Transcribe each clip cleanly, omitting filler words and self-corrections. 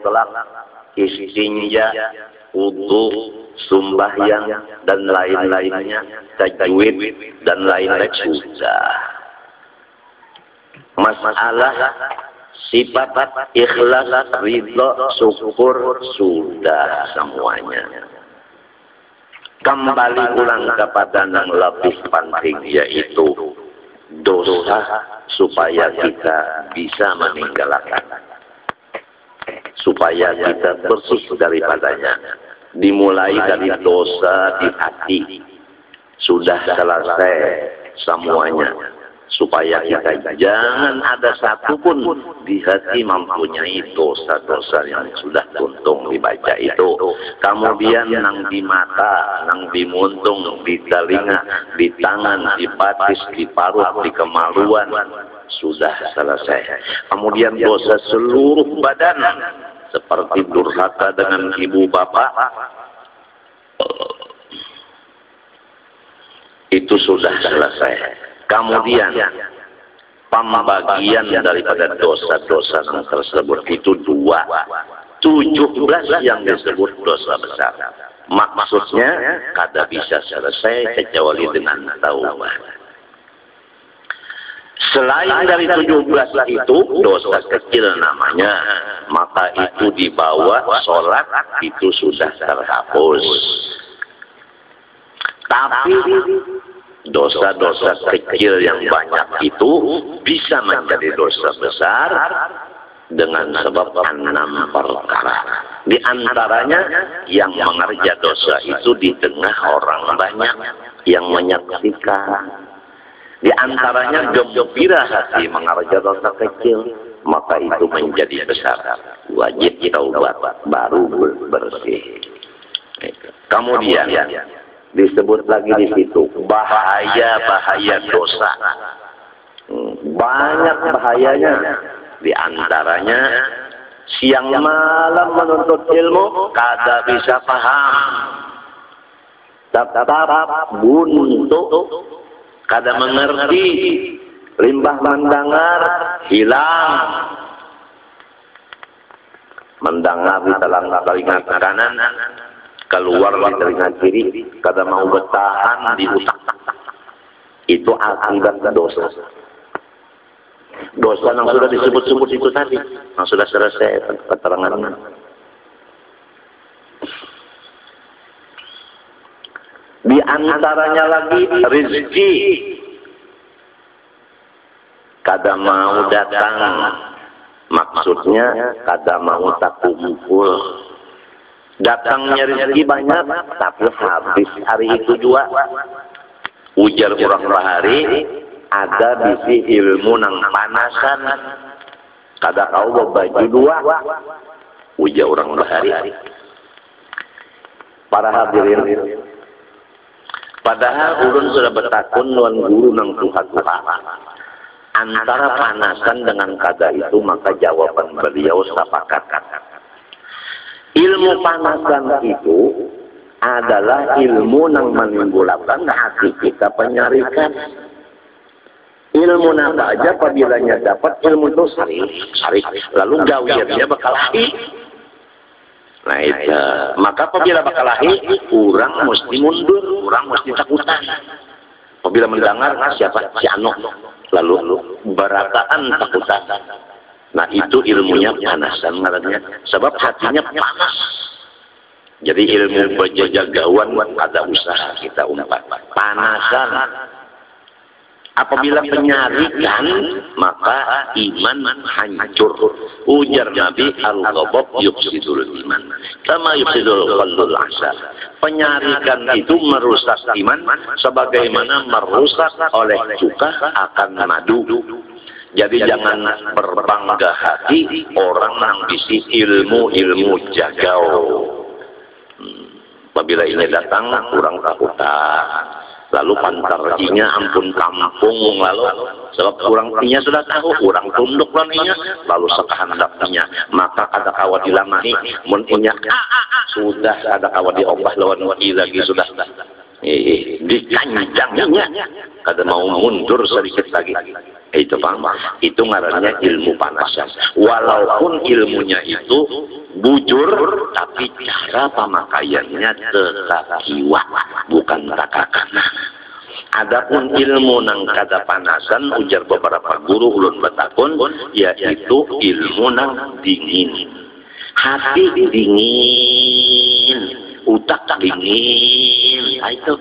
mutlak, istinja, wudu, sembahyang dan lain-lainnya, tajwid dan lain-lain sudah. Masalah sifat ikhlas, ridho, syukur sudah semuanya. Kembali ulang kepada yang lebih penting, yaitu dosa, supaya kita bisa meninggalkan, supaya kita bersih daripadanya. Dimulai dari dosa di hati, sudah selesai semuanya, supaya kita jangan ada satupun di hati mempunyai dosa-dosa yang sudah tuntung dibaca itu. Kemudian nang di mata, nang di muntung, di telinga, di tangan, di batis, di paruh, di kemaluan, sudah selesai. Kemudian dosa seluruh badan, seperti durhaka dengan ibu bapak, itu sudah selesai. Kemudian pembagian daripada dosa-dosa yang tersebut itu 17 yang disebut dosa besar. Maksudnya kada bisa selesai kecuali dengan taubat. Selain dari 17 itu dosa kecil namanya, maka itu dibawa sholat itu sudah terhapus. Tapi dosa-dosa kecil yang banyak itu bisa menjadi dosa besar dengan sebab 6 perkara. Di antaranya yang mengerja dosa itu di tengah orang banyak yang menyaksikan. Di antaranya gembira hati mengerja dosa kecil, maka itu menjadi besar. Wajib taubat baru bersih. Kemudian disebut lagi di situ bahaya-bahaya dosa. Banyak bahayanya. Di antaranya siang malam menuntut ilmu kada bisa paham. Tetap buntu, kada mengerti, limbah mendengar, hilang. Mendengar di telinga kanan, keluar di telinga kiri, kada mau bertahan di otak. Itu akibat dosa. Dosa yang sudah disebut-sebut itu tadi, yang sudah selesai keterangannya. Di antaranya lagi rezeki, kada mau datang, maksudnya kada mau tak kumpul. Datangnya rezeki banyak, tapi habis hari itu juga. Ujar orang bahari, ada bisi ilmu nang panasan, kada kau baju dua. Ujar orang bahari. Para hadirin, padahal ulun sudah bertakun nuan guru nang Tuhan. Antara panasan dengan kada itu, maka jawaban beliau sepakat. Ilmu panasan itu adalah ilmu yang menimbulkan hati kita penyarikan. Ilmu apa aja apabila dapat ilmu itu sarik, lalu gawirnya bakal lahir. Nah itu, maka apabila bakal lahir, orang mesti mundur, orang mesti takutan. Apabila mendengar siapa si Ano, lalu berataan takutan. Nah itu ilmunya panasan ngarannya, sebab hatinya panas. Jadi ilmu penjagawan ada usaha kita umpat panasan. Apabila penyarikan, maka iman hancur. Ujar Nabi, al-ghadab yufsidul iman kama yufsidul qalbul asa. Penyarikan itu merusak iman sebagaimana merusak oleh cuka akan madu. Jadi jangan berbangga hati orang yang bisi ilmu jagau. Apabila ini datang, kurang takutan. Lalu pantarjinya ampun kampung, lalu sebab kurang tinya sudah tahu, kurang tunduk laninya, lalu sekahandaknya, maka ada kawat dilamani, muntinya sudah ada kawat diobah lawan lagi sudah dikanjangnya, kada mau mundur sedikit lagi. Itu paham? Itu ngarannya ilmu panasan. Walaupun ilmunya itu bujur, tapi cara pemakaiannya tekakiwa, bukan takakana. Adapun ilmu nang kada panasan, ujar beberapa guru ulun batakun, yaitu ilmu nang dingin. Hati dingin, utak dingin, itu.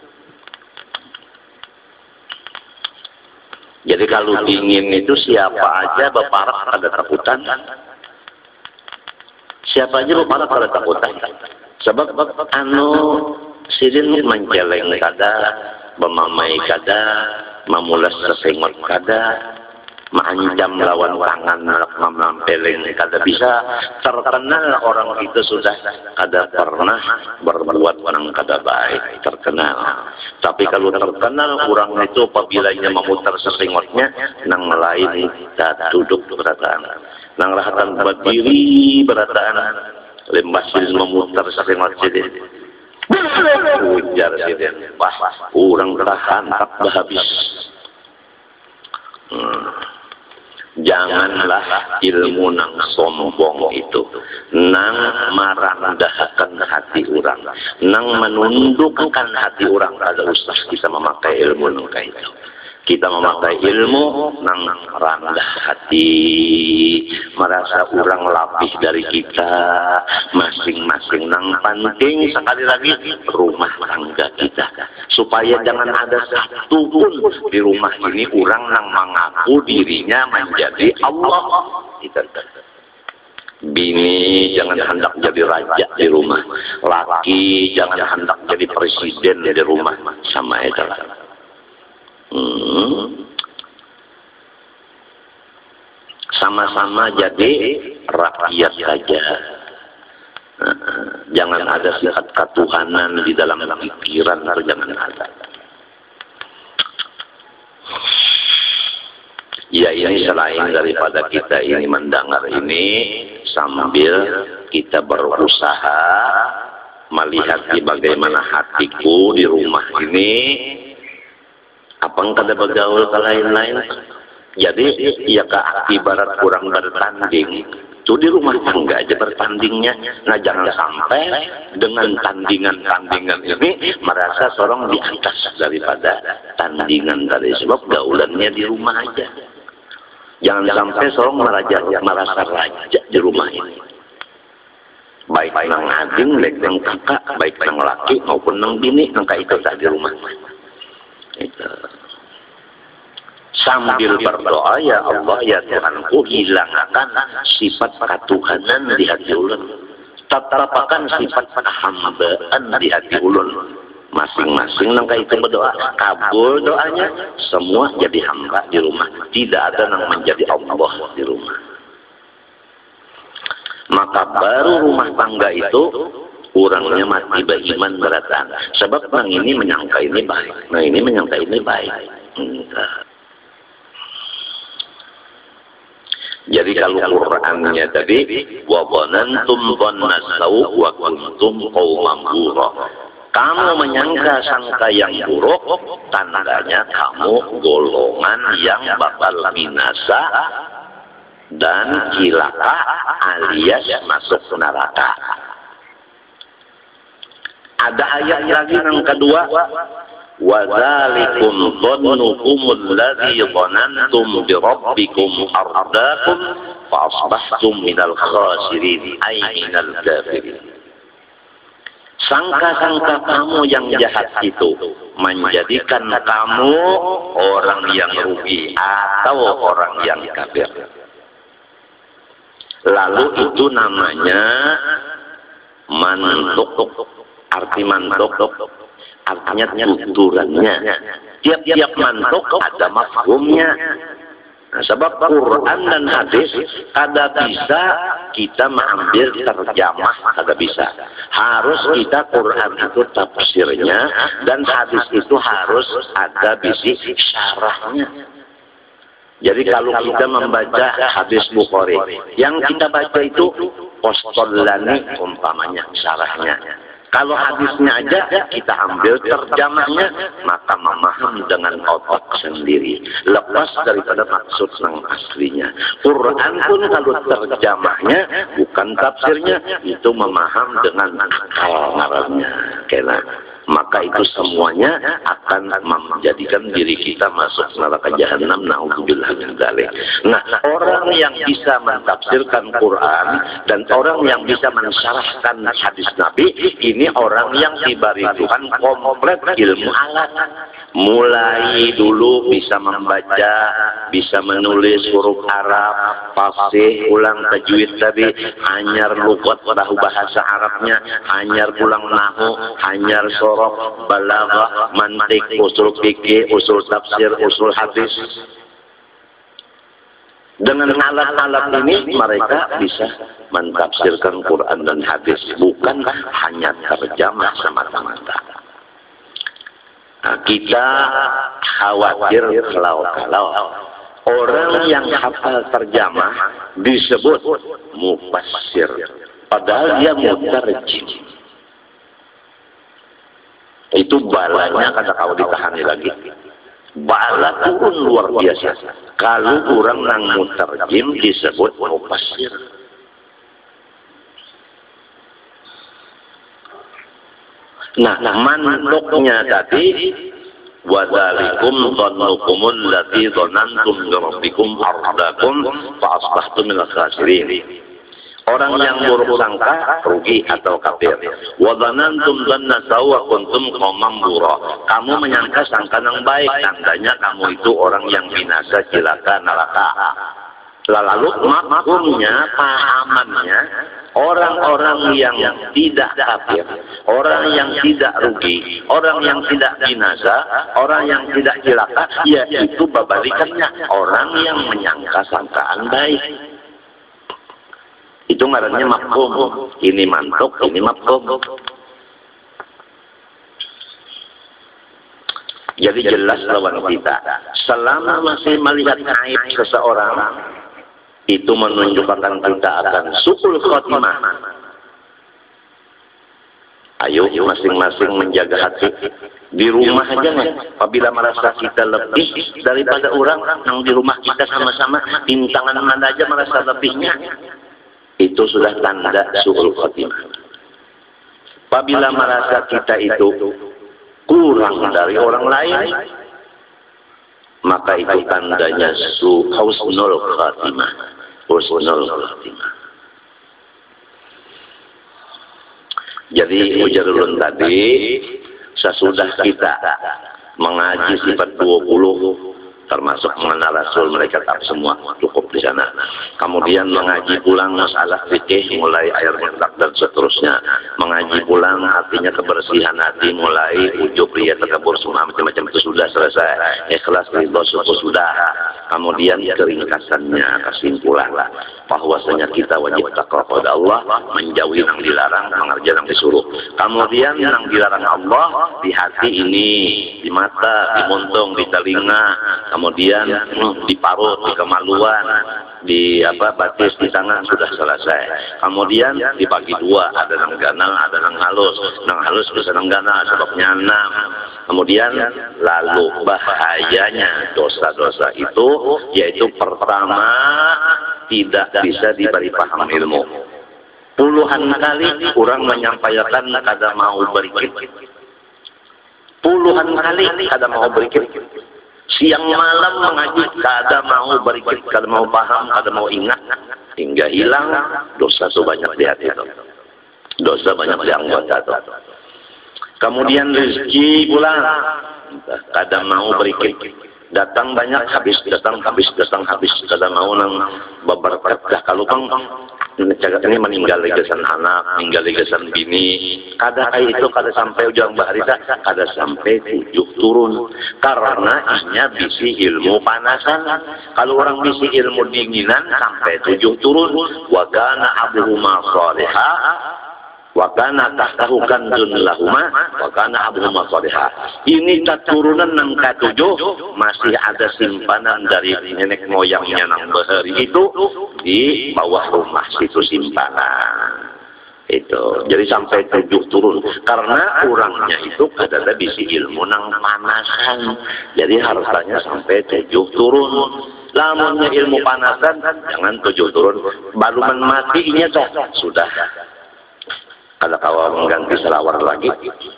Jadi kalau dingin itu siapa aja beparak ada takutan. Siapa aja beparak ada takutan. Sebab sidin menceleng kada, memamai kada, memulas sesengot kada, mengancam lawan tangan, memampeleng kada bisa. Terkenal orang itu sudah kada pernah berbuat yang kada baik, terkenal. Tapi kalau terkenal orang itu apabila memutar sesengotnya, nang lain tak duduk berataan, nang rahatan berdiri berataan, lembasil memutar sesengot sidin. Ujar sidin, wah orang tahan tak habis. Janganlah ilmu nang sombong itu, nang merendahkan hati orang, nang menundukkan hati orang. Kada usah kita memakai ilmu nang itu. Kita memakai ilmu nang rendah hati, merasa orang lebih dari kita, masing-masing nang penting sekali lagi rumah tangga kita, supaya jangan ada satu pun di rumah ini orang nang mengaku dirinya menjadi Allah. Bini jangan hendak jadi raja di rumah, laki jangan hendak jadi presiden di rumah, sama itu lah. Sama-sama jadi rakyat saja. Jangan ada sifat ketuhanan di dalam pikiran, jangan ada. Ya ini selain daripada kita ini mendengar ini sambil kita berusaha melihat bagaimana hatiku di rumah ini. Apa kada bergaul ke lain-lain. Jadi ya ibarat kurang bertanding. Itu di rumah tangga aja bertandingnya. Nah jangan sampai dengan tandingan-tandingan ini merasa seorang di atas daripada tandingan tadi. Sebab gaulannya di rumah aja. Jangan sampai seorang merasa raja di rumah ini. Baik nang ading, baik nang kakak, baik nang laki maupun nang bini, nang itu tak di rumah. Itu. Sambil berdoa, ya Allah ya Tuhanku, hilangkan sifat ketuhanan di hati ulun, tetapkan sifat kehambaan di hati ulun. Masing-masing nangka itu berdoa, kabul doanya, semua jadi hamba di rumah, tidak ada yang menjadi Allah di rumah. Maka baru rumah tangga itu orangnya mati beriman beratan. Sebab orang ini menyangka ini baik, nah ini menyangka ini baik. Jadi kalau Qur'annya tadi, wa dhanantum dhanna saw' wa kuntum qauman burra. Kamu menyangka sangka yang buruk, tandanya kamu golongan yang bakal binasa dan cilaka alias masuk neraka. Ada ayat lagi yang kedua, wa dzalikum dhannukumul ladzi dhanantum bi rabbikum ardaakum fa asbahtum minal khasirin ay minal kafirin. Sangka-sangka kamu yang jahat itu menjadikan kamu orang yang rugi atau orang yang kafir. Lalu itu namanya mantuk. Arti mantuk artinya tuturannya. Tiap-tiap mantuk ada mafhumnya. Nah, sebab Quran dan hadis kada bisa kita mengambil terjemah, kada bisa. Harus kita Quran itu tafsirnya dan hadis itu harus ada bisi syarahnya. Jadi kalau kita membaca hadis Bukhari, yang kita baca itu Qostolani umpamanya syarahnya. Kalau hadisnya aja kita ambil terjemahnya, maka memaham dengan otak sendiri, lepas daripada maksud yang aslinya. Quran pun kalau terjemahnya bukan tafsirnya, itu memaham dengan akal ngarannya. Kena. Maka itu semuanya akan menjadikan diri kita masuk neraka jahanam. Na'udzubillah min dzalik. Nah, orang yang bisa mentafsirkan Quran dan orang yang bisa mensyarahkan hadis Nabi, ini orang yang diberi Tuhan komplit ilmu alat. Mulai dulu bisa membaca, bisa menulis huruf Arab, fasih, ulang tajwid tadi, anyar lugat tahu bahasa Arabnya, anyar ulang nahu, anyar sorof, balaghah, mantik, usul fikih, usul tafsir, usul hadis. Dengan alat-alat ini mereka bisa mentafsirkan Quran dan hadis, bukan hanya terjemah semata-mata. Nah, kita khawatir kalau orang yang hafal terjemah disebut mufassir, padahal dia mutarjim. Itu balanya kata kau ditahani lagi. Bala turun luar biasa. Kalau orang yang mutarjim disebut mufassir. Nah, mantuknya tadi wadzalikum dhannukumul lati dhanantum bi rabbikum ardakum fa asbahtum minal khasirin. Orang yang buruk sangka rugi atau kafir. Wa dhanantum dhanna sawa kuntum qauman bura. Kamu menyangka sangka yang baik, tandanya kamu itu orang yang binasa, celaka, neraka. Lalu makumnya, pahamannya, orang-orang yang tidak kafir, orang yang tidak rugi, orang yang tidak binasa, orang yang tidak celaka, yaitu babalikannya, orang yang menyangka sangkaan baik. Itu ngarannya makum. Ini mantuk, ini makum. Jadi jelas lawan kita. Selama masih melihat aib seseorang, itu menunjukkan kita akan su'ul khotimah. Ayo masing-masing menjaga hati. Di rumah aja nih, apabila merasa kita lebih daripada orang yang di rumah kita sama-sama, bintangan mana aja merasa lebihnya, itu sudah tanda su'ul khotimah. Apabila merasa kita itu kurang dari orang lain, maka itu tandanya husnul khatimah. Husnul khatimah. Jadi ujarulun tadi, sesudah kita mengaji sifat 20, termasuk mengenal Rasul, mereka tak semua cukup di sana. Kemudian mengaji pulang masalah fikih, mulai ayat mutlak dan seterusnya. Mengaji pulang artinya kebersihan hati, mulai ujub, riya, takabur, sum'ah, macam-macam itu sudah selesai. Ikhlas, ridho, syukur sudah. Kemudian keringkasannya, kesimpulan lah, bahwasanya kita wajib takwa kepada Allah, menjauhi yang dilarang, mengerjakan yang disuruh. Kemudian yang dilarang Allah di hati ini, di mata, di muntung, di telinga, kemudian di parut, di kemaluan, di batis, di tangan sudah selesai. Kemudian dibagi dua, ada yang ganal, ada yang halus. Yang halus bisa yang ganal, sebabnya 6. Kemudian lalu bahayanya dosa-dosa itu, yaitu pertama tidak bisa diberi paham ilmu. Puluhan kali orang menyampaikan kada mau berikir. Puluhan kali kada mau berikir. Siang malam mengaji, kada mau berikir, kada mau paham, kada mau ingat, hingga hilang dosa itu banyak di hati itu. Dosa banyak di anggota itu. Kemudian rezeki pula, kada mau berikir. Datang banyak, habis, datang habis, datang habis, kada mau nang beberkat. Kalau bang ini meninggal legasan anak, meninggal legasan bini, kada kayak itu kada sampai ujung baharita, kada sampai 7 turun, karena hanya bisi ilmu panasan. Kalau orang bisi ilmu dinginan sampai 7 turun. Wa kana abuhuma shaliha wa kana tahtahu kanzun lahuma wa kana abuhuma shaliha. Ini keturunan yang ke-7 masih ada simpanan dari nenek moyangnya nang bahari itu di bawah rumah situ simpanan. Itu. Jadi sampai 7 turun. Karena kurangnya itu adalah bisi ilmu nang panasan. Jadi hartanya sampai 7 turun. Lamunnya ilmu panasan, jangan 7 turun. Baru matinya sudah. Ada kawan mengganti selawar lagi.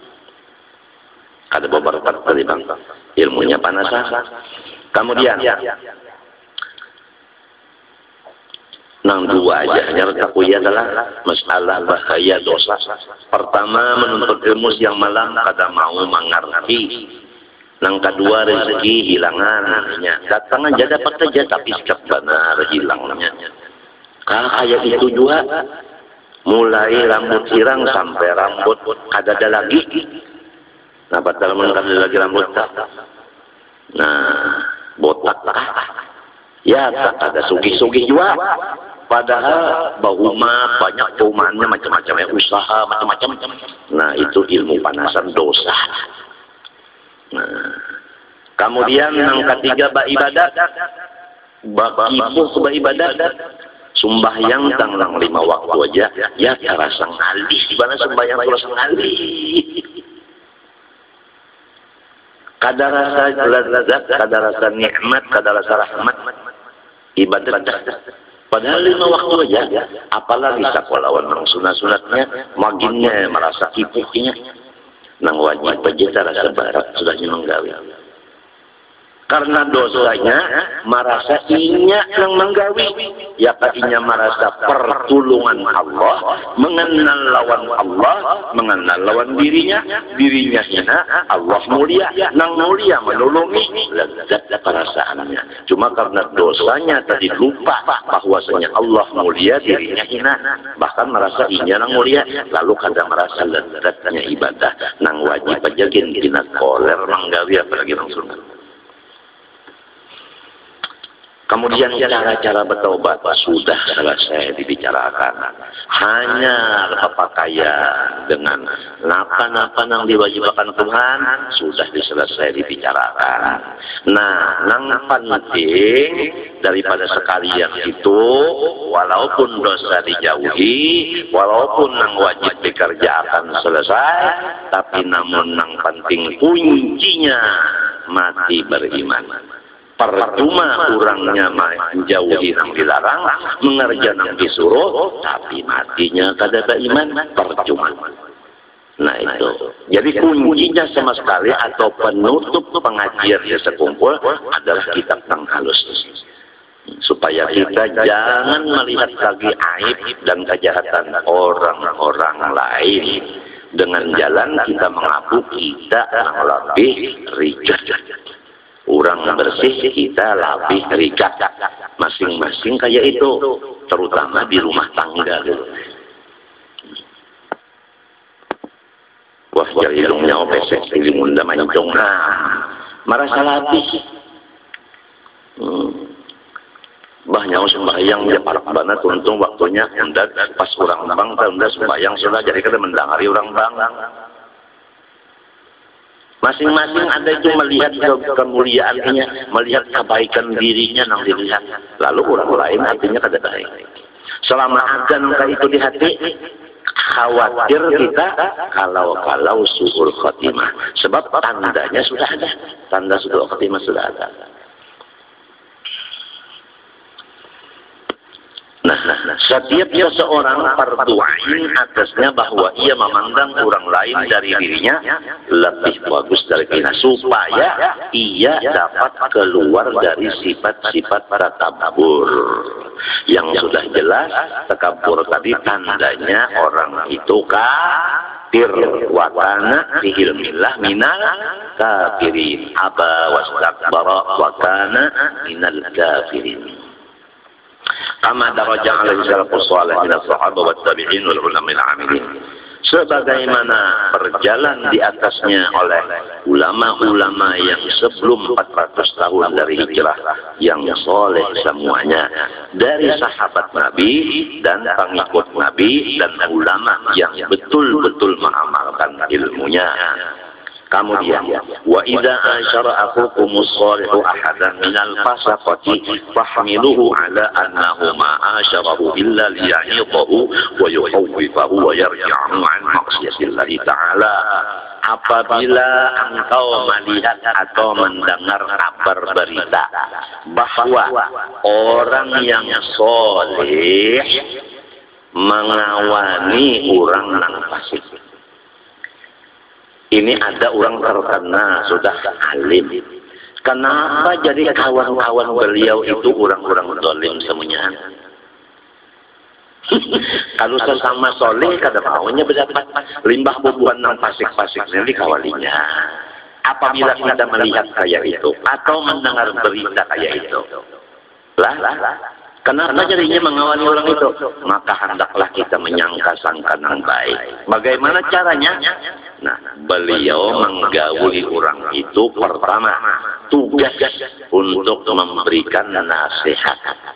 Ada beberapa tadi bang. Ilmunya panasan. Kemudian nang dua aja hanya takuyah adalah masalah bahaya dosa. Pertama, menuntut ilmu siang malam kada mau mengerti. Nang kedua, rezeki hilangan. Datang aja dapat aja tapi sikap benar hilangnya. Kayak itu juga. Mulai rambut hirang sampai rambut kada ada lagi. Nah, padahal kada ada lagi rambut. Nah, botak ya tak ada sugi-sugi juga. Padahal bahuma banyak perumahannya macam-macam ya, usaha macam-macam. Nah, itu ilmu panasan dosa. Nah, kemudian yang ketiga ibadat. Bakipuh ibadat. Sembahyang tanglang 5 waktu aja ya terasa ngalih. Dimana sembahyang terasa ngalih. Kada rasa lezat, kada rasa nikmat, kada rasa rahmat. Ibadat. Padahal 5 waktu aja, apalagi sakwalawan nang sunat-sunatnya, maginnya merasa kipuhnya. Nang wajib aja rasa barat sudahnya menggawi. Karena dosanya merasa inya nang menggawi. Ya inya merasa pertulungan Allah, mengenal lawan Allah, mengenal lawan dirinya hina, Allah mulia, nang mulia menolongi, lezat perasaannya. Cuma karena dosanya tadi lupa bahwasanya Allah mulia, dirinya hina, bahkan merasa inya nang mulia, lalu kada merasa lezatnya ibadah, nang wajib aja gina koler menggawi apalagi nang sunat. Kemudian cara-cara bertobat sudah selesai dibicarakan. Hanya pakaian dengan napa-napa yang diwajibkan Tuhan sudah selesai dibicarakan. Nah, nang penting daripada sekalian itu, walaupun dosa dijauhi, walaupun nang wajib dikerjakan selesai, tapi namun nang penting kuncinya mati beriman. Percuma kurangnya menjauhi yang dilarang, mengerja yang disuruh, tapi matinya kada beriman, percuma. Nah itu. Jadi kuncinya sama sekali atau penutup pengajian di sekumpul adalah kitab yang halus. Supaya kita jangan melihat lagi aib dan kejahatan orang-orang lain. Dengan jalan kita mengaku kita yang lebih rijal. Orang bersih kita lebih rikat. Masing-masing kayak itu. Terutama di rumah tangga. Wah, jadi ilmunya pesek. Ilmu unda mancung. Merasa latih. Banyak sembahyang dia para banget untung waktunya. Unda pas orang bang. Unda sembahyang sudah jadi kita mendangari orang bang. Masing-masing ada itu melihat kemuliaannya, melihat kebaikan dirinya yang dilihat. Lalu orang lain artinya kada baik. Selama ada nangka itu di hati, khawatir kita kalau suhul khotimah. Sebab tandanya sudah ada. Tanda suhul khotimah sudah ada. Nah, setiap seseorang berdoain atasnya bahwa ia memandang orang lain dari dirinya lebih bagus dari kita, supaya ia dapat keluar dari sifat-sifat takabur. Yang sudah jelas takabur tadi tandanya orang itu kafir, wa kana fi ilmillah minal kafirin, aba wastakbara wa kana minal kafirin. Kama daraja alaihi salatu wassalam min as-sahabah wa tabi'in wal ulama al-amilin. Sebagaimana berjalan di atasnya oleh ulama-ulama yang sebelum 400 tahun dari hijrah, yang soleh semuanya, dari sahabat Nabi dan pengikut Nabi dan ulama yang betul-betul mengamalkan ilmunya. Kemudian, wa idza asyara akhukumus shalihu ahadan minal fasaqati fahmiluhu ala annahu ma asyarahu illa liya'idhahu wa yukhawwifahu wa yarji'ahu an maksiatillahi ta'ala. Apabila engkau melihat atau mendengar kabar berita bahwa orang yang soleh mengawani orang yang fasik. Ini ada orang terkena sudah alim. Kenapa jadi kawan-kawan beliau itu orang-orang zalim semuanya? Kalau sesama soleh kada maunya berdapat limbah bubuhan nang fasik-fasik ini kawalinya. Apabila kita melihat kayak itu atau mendengar berita kayak itu, kenapa jadinya mengawali orang itu? Maka hendaklah kita menyangka sangka yang baik. Bagaimana caranya? Nah, beliau menggauli orang itu pertama tugas untuk memberikan nasihat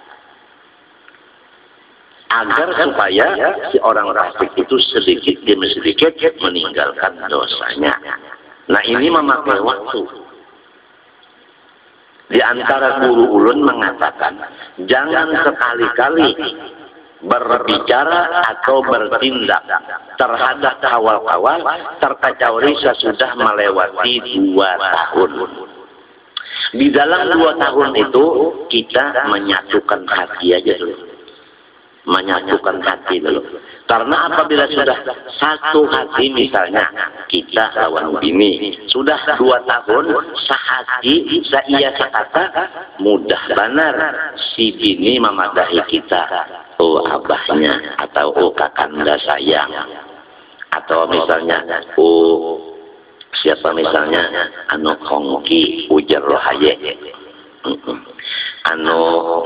agar supaya si orang fasik itu sedikit demi sedikit meninggalkan dosanya. Nah, ini memakai waktu. Di antara guru ulun mengatakan, jangan sekali-kali berbicara atau bertindak terhadap kawal-kawal terkecuali sesudah melewati 2 tahun. Di dalam 2 tahun itu kita menyatukan hati aja dulu. Menyatukan hati dulu. Karena apabila sudah satu hati misalnya kita lawan bini sudah 2 tahun sehati seia sekata mudah benar si bini memadahi kita, oh abahnya atau oh kakanda sayang, atau misalnya oh siapa misalnya anu kongki ujar rohaye, anu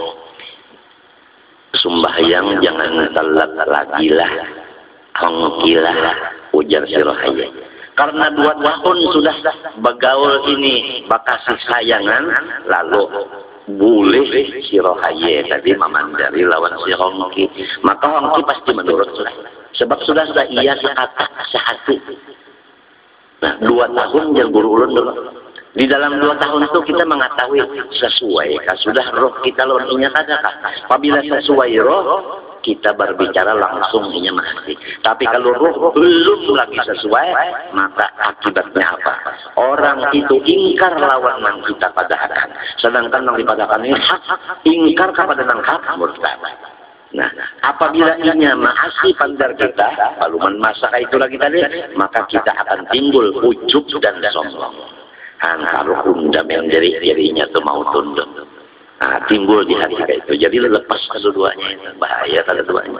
sumbahyang jangan telat lagi lah, hongkilah ujar si rohaya. Karena 2 tahun sudah begaul ini bakasih sayangan, lalu boleh si rohaya tadi memandari lawan si hongki, maka hongki pasti menurut sudah. Sebab sudah ia sekata sehati. Nah, 2 tahun yang guru ulun dulu. Di dalam 2 tahun itu kita mengetahui sesuai sudah roh kita lornya kata. Apabila sesuai roh kita berbicara langsung ini masih. Tapi kalau roh belum lagi sesuai maka akibatnya apa? Orang itu ingkar lawan yang kita padakan. Sedangkan yang dipadakan ini ingkar kepada yang hak murtad. Nah, apabila inya maasi pandar kita, lalu masa itu lagi tadi, maka kita akan timbul ujub dan sombong. Angkar undam yang dari dirinya itu mau tunduk. Nah, timbul di hati itu. Jadi lepas kedua-duanya itu. Bahaya kedua-duanya.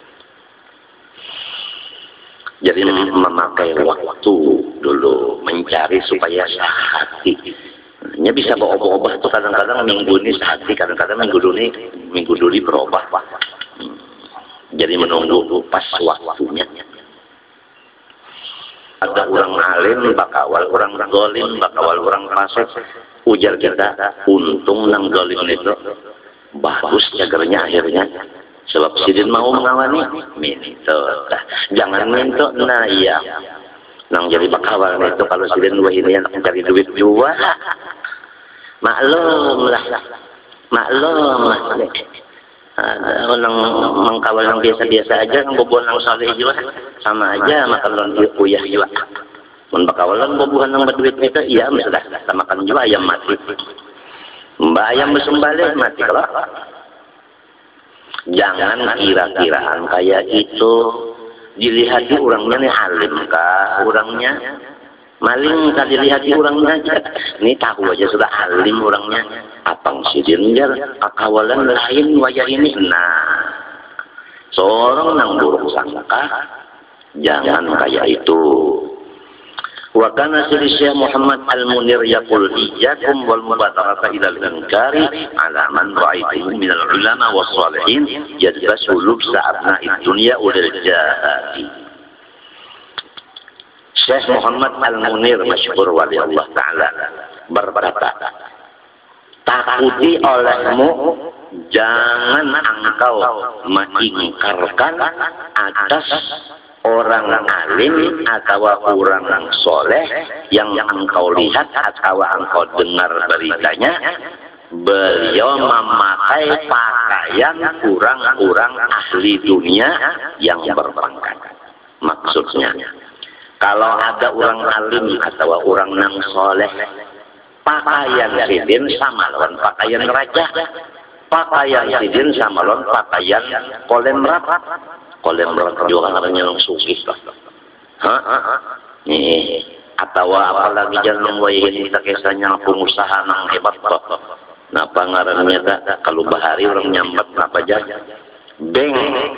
Jadi memakai waktu dulu. Mencari supaya sehati. Nya bisa berubah-ubah tuh kadang-kadang minggu ini sehati. Kadang-kadang minggu dulu berubah. Jadi menunggu pas waktunya. Ada orang alim, bakawal orang zalim, bakawal orang fasik. Ujar kita, untung nang zalim itu bagus jagarnya akhirnya. Sebab sidin mau mengawani, minto. Jangan minto, nah iya. Nang jadi bakawal itu kalau sidin dua ini yang mencari duit juga. Maklum lah. Orang mengkawal yang biasa-biasa aja, yang bobohan yang saleh juga sama aja makan dia kuyah juga. Membakawalan bobohan yang berduit itu, iya sudah makan juga ayam mati. Mbak ayam bersembelih mati kalau. Jangan kira-kiraan kayak itu. Dilihati orangnya nih alim kah orangnya? Maling kan dilihati orangnya aja. Ini tahu aja sudah alim orangnya. Apang sidin jar akawalan lain wajah ini. Nah, seorang yang buruk sangka jangan kayak itu. Wa kana Syekh Muhammad Al-Munir yaqul iyyakum wal mubadarata ila al-inkari ala man ra'aytuhu min al-ulama was salihin yadbasu lubsa abna'id dunya ulil jahati. Syekh Muhammad Al-Munir masyhur wali Allah taala berkata, takuti olehmu jangan engkau mengingkarkan atas orang alim atau orang soleh yang engkau lihat atau engkau dengar beritanya, beliau memakai pakaian orang-orang ahli dunia yang berpangkat. Maksudnya, kalau ada orang alim atau orang yang soleh, pakaian sidin sama lawan pakaian raja, pakaian sidin sama lawan pakaian kolemrat. Kolemrat juga namanya yang sugih. Nih, atau apalagi jangan wayahin kita kisahnya pengusaha nang hebat toh. Nah pangarannya tak kalau bahari orang nyambat apa aja, beng.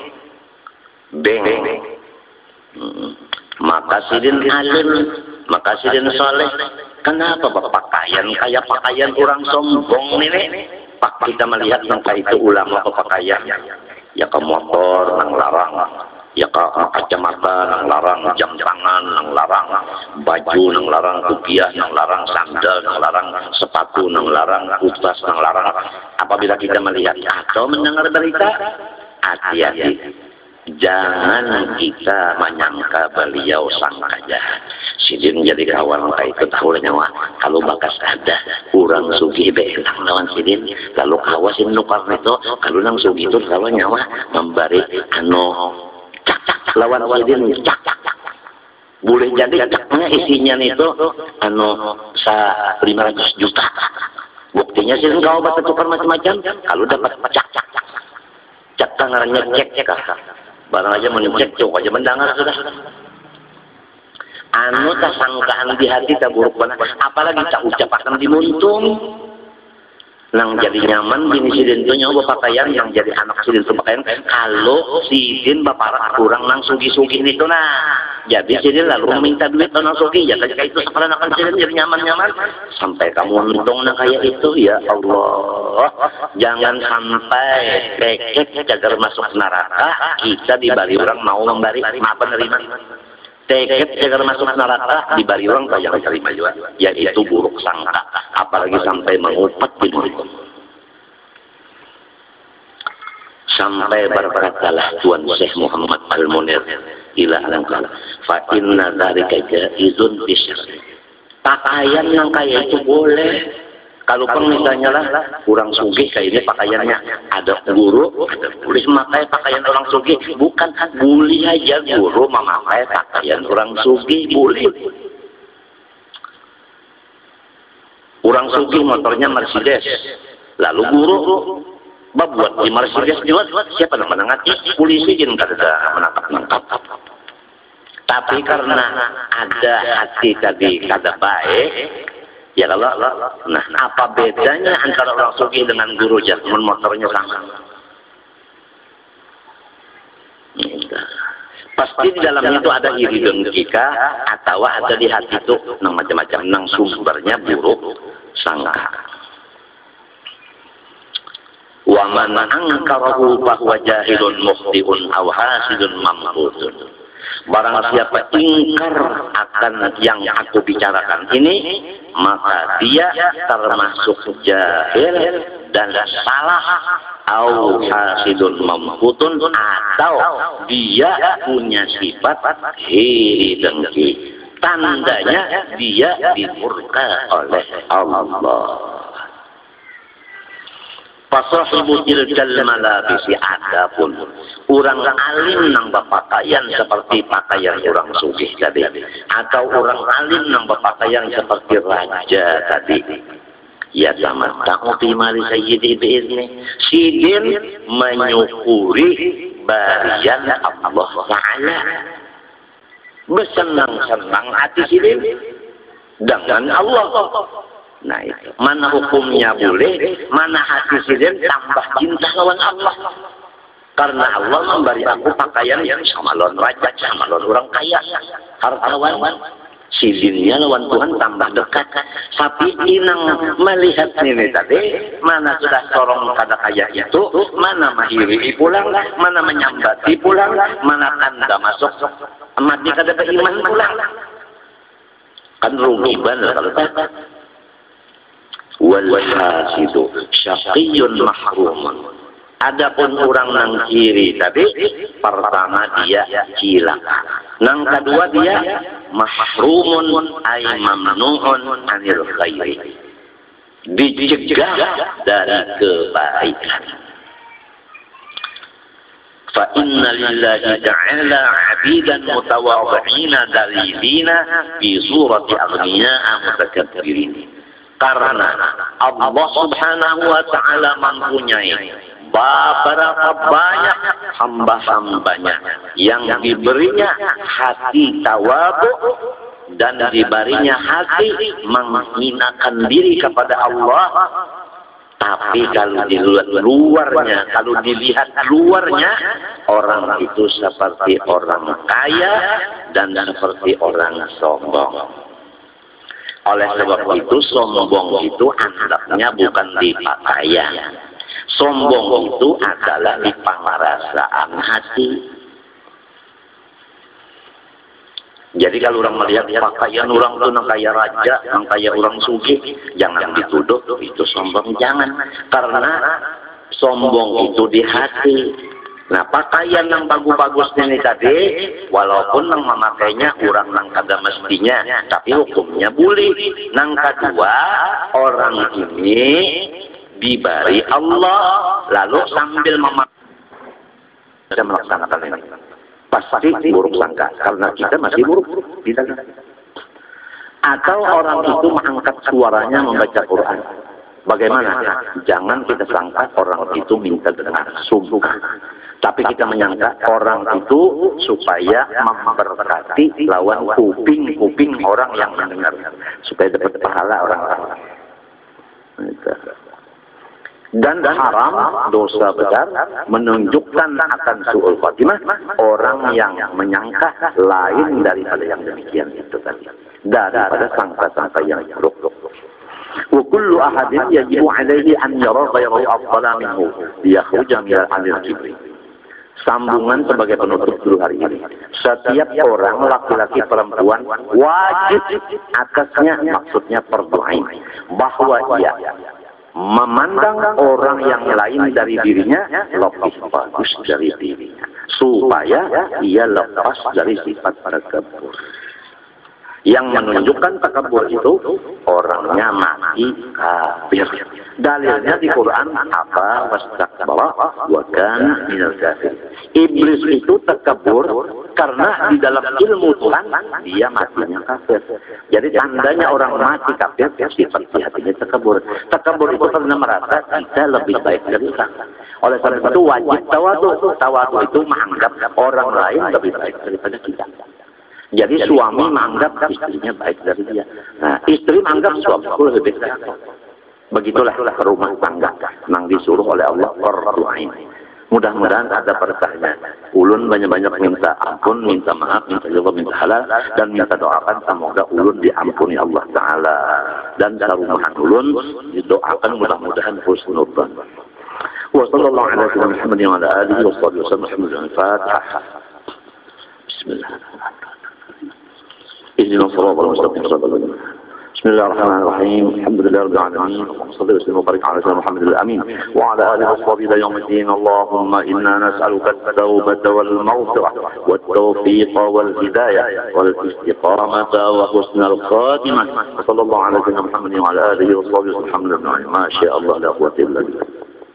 Maka sidin alim, maka sidin soleh. Kenapa pakaian kayak pakaian orang sombong ini? Pak kita melihat nangka itu ulama pakaian. Ya ke motor nang larang, ya ke kacamata nang larang, jam tangan nang larang, baju nang larang, kopiah nang larang, sandal nang larang, sepatu nang larang, utas nang larang. Apabila kita melihat atau mendengar berita, hati-hati. Jangan kita menyangka beliau sangka jahat. Sidin jadi kawan kayak itu tahu nyawa. Kalau bakas ada orang sugi belang lawan sidin. Lalu kawasin nukar itu kalau nang sugi itu lawan nyawa memberi cak lawan sidin cak. Boleh jadi caknya isinya itu 500 juta. Buktinya sidin kau baca tukar macam-macam. Kalau dapat cak tangannya cek. Barang aja mencek, cok aja mendengar sudah. Anu tak sangkaan di hati tak buruk banget. Apalagi tak ucapakan di muntung. Nang jadi nyaman bini sidin itu nyawa pakaian yang jadi anak sidin itu pakaian. Kalau sidin bapak kurang nang sugi-sugi itu nah. Jadi sidin lalu meminta duit nang sugi. Ya kayak itu sekarang akan sidin jadi nyaman-nyaman. Sampai kamu untung nang kayak itu ya Allah. Jangan sampai peket agar masuk neraka. Kita dibari orang mau membari maaf menerima. Teket agar masuk neraka dibari orang tak jangan terima juga. Ya itu buruk sangka. Apalagi sampai mengupat di mulut. Sampai berkatalah Tuan Syekh Muhammad Al-Munir ila alangkala fa inna dzalika jaizun bisyar. Pakaian yang kayak itu boleh. Kalau misalnya lah orang sugih kayak ini pakaiannya ada guru, ada boleh memakai pakaian orang sugih, bukan boleh aja guru memakai pakaian orang sugih boleh. Orang sugih motornya Mercedes, lalu guru buat di Mercedes juga siapa yang menangati polisi jin kada menangkap. Tapi karena ada hati tadi kada baik. Ya kalau, nah apa bedanya antara orang sugih dengan guru jaman motornya sama? Pasti di dalamnya itu ada iri dengki atau ada di hati itu nang macam-macam nang sumbernya buruk sangka. Wa man ankarahu bahwa jahilun mukhtiun aw hasidun mamqutun. Barang siapa ingkar akan yang aku bicarakan ini, maka dia termasuk jahil dan salah, au hasidun mamqutun, atau dia punya sifat iri dengki. Tandanya dia dimurka oleh Allah. Fasahibu tilkal malabisi adapun orang alim nang berpakaian seperti pakaian orang sugih tadi, atau orang alim nang berpakaian seperti raja tadi. Ya sama tahu mali sayyidi biizni. Sidin menyukuri barian Allah Ta'ala. Bersenang-senang hati sidin dengan Allah. Nah itu, mana hukumnya boleh, mana hati sidin tambah cinta lawan Allah. Karena Allah memberi aku pakaian yang sama lawan raja, sama lawan orang kaya, hartawan. Sidinnya lawan Tuhan tambah dekat. Tapi inang melihat ini tadi, mana sudah sorong kada kaya itu, mana mahiri pulang, mana menyambati pulang, mana kanda masuk, mati kada beriman pulang. Kan rugi benar kalau tak. Wal hasidu syaqiyun mahrumun. Adapun orang nang kiri tadi, pertama dia cilaka. Nang kedua dia mahrumun ay mamnuun anil khairi. Dicegah dari kebaikan. Fa inna lillahi ta'ala 'abidan mutawadhi'ina dalilina fi surati aghniya'a mutakabbirin. Karena Allah Subhanahu wa taala mempunyai beberapa banyak hamba-hambanya yang diberinya hati tawadhu dan diberinya hati menghinakan diri kepada Allah. Tapi kalau dilihat luarnya, orang itu seperti orang kaya dan seperti orang sombong. Oleh sebab itu, sombong itu anaknya bukan di pakaian. Sombong itu adalah di pengerasaan hati. Jadi kalau orang melihat pakaian orang itu nang kaya raja, nang kaya orang sugih, jangan dituduh itu sombong, jangan. Karena sombong itu di hati. Nah, pakaian yang bagus-bagus ini tadi, walaupun nang memakainya orang nang kada mestinya, tapi hukumnya boleh. Nang kedua, orang ini diberi Allah, lalu sambil melaksanakan ini. Pasti buruk sangka, karena kita masih buruk di dalam. Atau orang itu mengangkat suaranya membaca Quran. Bagaimana? Jangan kita sangka orang itu minta dengar, sumpah. Tapi kita menyangka orang itu supaya memberkati lawan kuping orang yang mendengar, supaya dapat pahala orang lain. Dan haram, dosa besar, menunjukkan akan su'ul khatimah orang yang menyangka lain daripada yang demikian itu tadi, daripada sangka-sangka yang buruk. Wa kullu ahadin yajibu alaihi an yara ghayrahu afdala minhu liyakhruja min al-kibri. Sambungan sebagai penutup dulu hari ini. Setiap orang, laki-laki perempuan, wajib atasnya, maksudnya berdoa, bahwa ia memandang orang yang lain dari dirinya lebih bagus dari dirinya, supaya ia lepas dari sifat takabur. Yang menunjukkan takabur itu orangnya mati kafir. Dalilnya di Quran apa? Wastakbara wa kana minal kafirin. Iblis itu takabur karena di dalam ilmu Tuhan dia matinya kafir. Jadi tandanya orang mati kafir sifat hatinya takabur. Takabur itu karena merasa kita lebih baik dari orang. Oleh sebab itu wajib tawadhu. Tawadhu itu menganggap orang lain lebih baik daripada kita. Jadi suami menganggap istrinya baik dari dia. Nah, istri menganggap suamiku lebih baik. Begitulah rumah tangga yang disuruh oleh Allah berdoain. Mudah-mudahan ada berkahnya. Ulun banyak-banyak minta ampun, minta maaf, minta jawab, minta halal, dan minta doakan semoga ulun diampuni Allah Ta'ala. Dan dalam rumahan ulun didoakan mudah-mudahan husnul khotimah. Wa sallallahu ala sayyidina Muhammadin wa ala alihi wa sahbihi wa sallam. Al-Fatihah. Bismillahirrahmanirrahim. اهدنا الصراط المستقيم صراط الذين أنعمت عليهم. بسم الله الرحمن الرحيم. الحمد لله رب العالمين، وصلى وسلم وبارك على سيدنا محمد الامين وعلى اله وصحبه الى يوم الدين. اللهم انا نسالك التوبه والمغفره والتوفيق والهدايه والاستقامه وحسن الخاتمه. وصلى الله على سيدنا محمد وعلى اله وصحبه وسلم. الحمد لله ما شاء الله لا قوه الا بالله.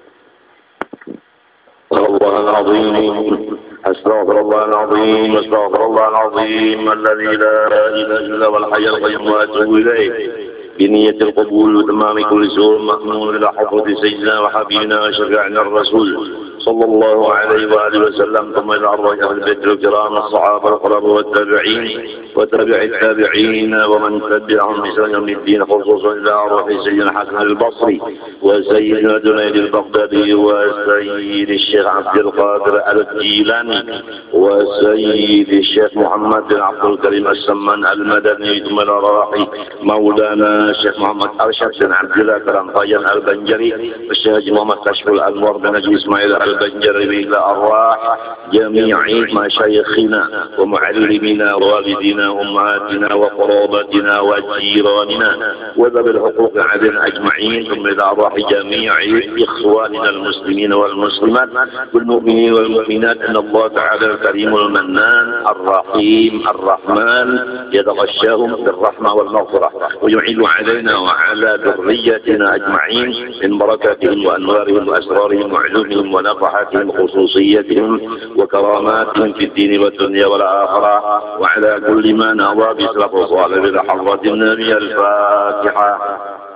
الله العظيم. أستغفر الله العظيم، أستغفر الله العظيم الذي لا إله إلا هو الحي القيوم وأتوب إليه بنية القبول وتمام كل سوء مأمون إلى حضرة سيدنا وحبيبنا وشفيعنا الرسول صلى الله عليه وآله وسلم، ثم إلى أرواح أهل البيت الكرام الصحابة القرب والتابعين وتابع التابعين ومن تبعهم بإحسان يوم الدين، خصوصا إلى أرواح سيدنا الحسن البصري وسيدنا جنيد البغدادي وسيد الشيخ عبد القادر الجيلاني وسيد الشيخ محمد بن عبد الكريم السمان المدني، ثم إلى أرواح مولانا الشيخ محمد أرشد بن عبد الله كرم طيان البنجري، الشيخ محمد كشف الأنوار بن نجي إسماعيل البنجر إلى أرواح جميع مشايخنا ومعلمنا ووالدنا وأمهاتنا وقرابتنا وجيراننا وذوي الحقوق علينا أجمعين، ثم إلى أرواح جميع إخواننا المسلمين والمسلمات والمؤمنين والمؤمنات، أن الله تعالى الكريم المنان الرحيم الرحمن يتغشاهم بالرحمة والمغفرة ويعيد علينا وعلى ذريتنا أجمعين من بركاتهم وأنوارهم وأسرارهم وعلومهم ونفحاتهم وخصوصيتهم وكراماتهم في الدين والدنيا والآخرة، وعلى كل ما نوى بسلف صالح بحضرة النبي. الفاتحة.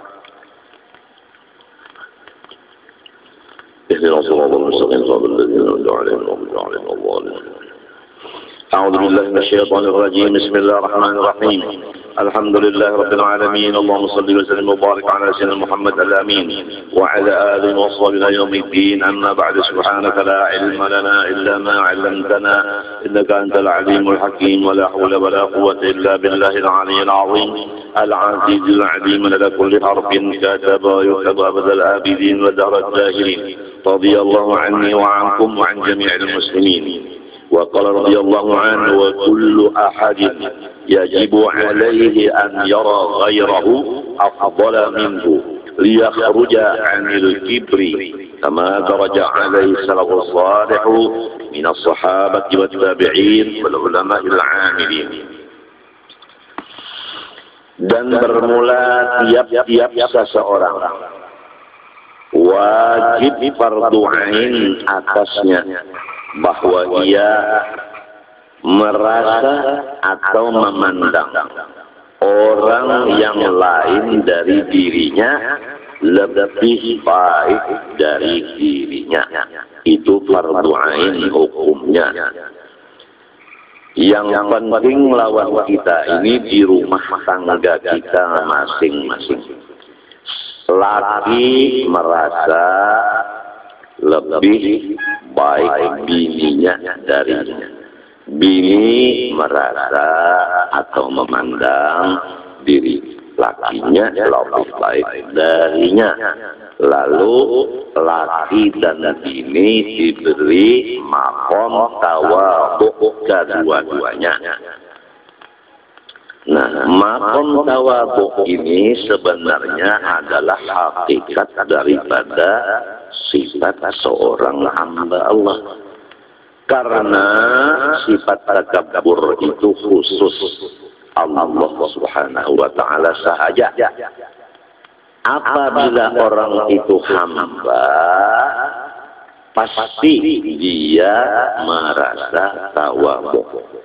اهدنا الصراط المستقيم صراط الذين أنعمت عليهم غير المغضوب عليهم ولا الضالين. أعوذ بالله من الشيطان الرجيم. بسم الله الرحمن الرحيم. الحمد لله رب العالمين. اللهم صل وسلم وبارك على سيدنا محمد الأمين وعلى آله وصحبه يوم الدين. أما بعد، سبحانك لا علم لنا إلا ما علمتنا إنك أنت العليم الحكيم، ولا حول ولا قوة إلا بالله العلي العظيم العزيز العليم لدى كل حرف كتب ويكتب أبد الآبدين ودهر الداهرين. رضي الله عني وعنكم وعن جميع المسلمين. وقال رضي الله عنه: وكل أحد يجب عليه أن يرى غيره أفضل منه ليخرج عن الكبر، كما درج عليه السلف الصالح من الصحابة والتابعين والعلماء العاملين. Dan bermula tiap-tiap seseorang wajib fardu ain atasnya bahwa ia merasa atau memandang orang yang lain dari dirinya lebih baik dari dirinya. Itu fardu ain hukumnya. Yang penting lawan kita ini di rumah tangga kita masing-masing. Laki merasa lebih baik bininya darinya. Bini merasa atau memandang diri lakinya lebih baik darinya. Lalu laki dan bini diberi maqam tawadhu kedua-duanya. Nah, maqam tawadhu ini sebenarnya adalah hakikat daripada sifat seorang hamba Allah. Karena sifat takabur itu khusus Allah Subhanahu wa ta'ala sahaja. Apabila orang itu hamba, pasti dia merasa tawadhu,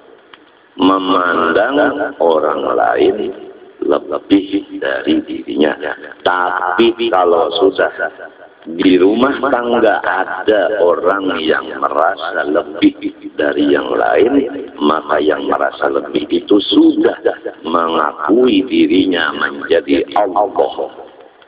memandang orang lain lebih dari dirinya. Tapi kalau sudah di rumah tangga ada orang yang merasa lebih dari yang lain, maka yang merasa lebih itu sudah mengakui dirinya menjadi Allah.